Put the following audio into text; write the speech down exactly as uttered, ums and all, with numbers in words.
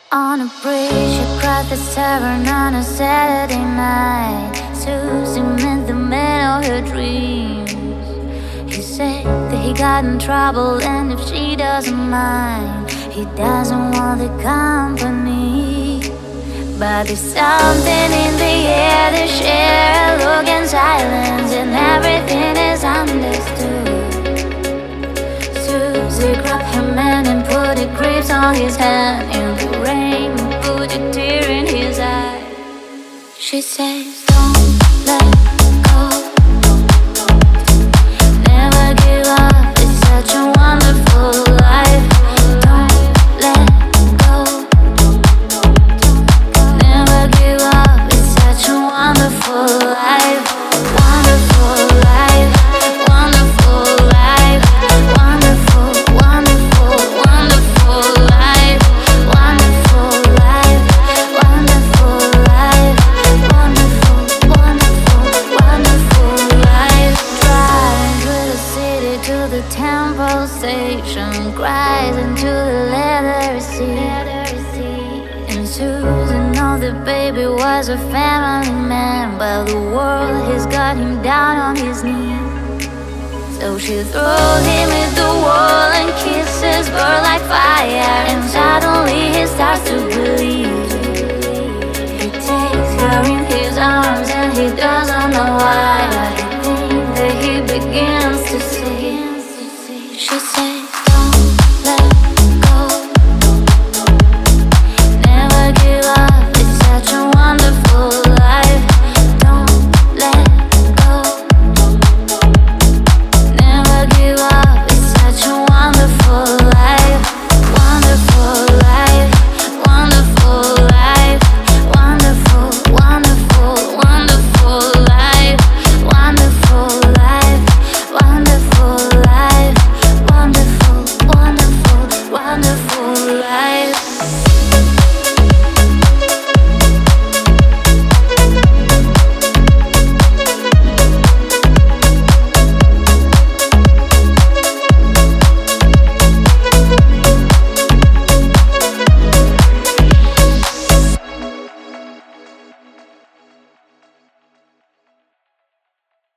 On a bridge across the Severn on a Saturday night, Susie in the middle of her dreams. He said that he got in trouble, and if she doesn't mind, he doesn't want the company. But there's something in the air, they share a look and silence, and everything is understood. Susie grabbed her man and put a grip on his hand. In the rain, put a tear in his eye. She says, don't let go, never give up, it's such a wonderful life. Don't let go, never give up, it's such a wonderful life. Wonderful life, wonderful life, wonderful, wonderful, wonderful life. Wonderful life, wonderful life, wonderful, wonderful, wonderful life. Driving through the city to the Temple Station, cries into the leather seat. And Susan knows the baby was a family man, but the world has got him down on his knees. So she throws him at the wall and kisses burn like fire, and suddenly he starts to bleed.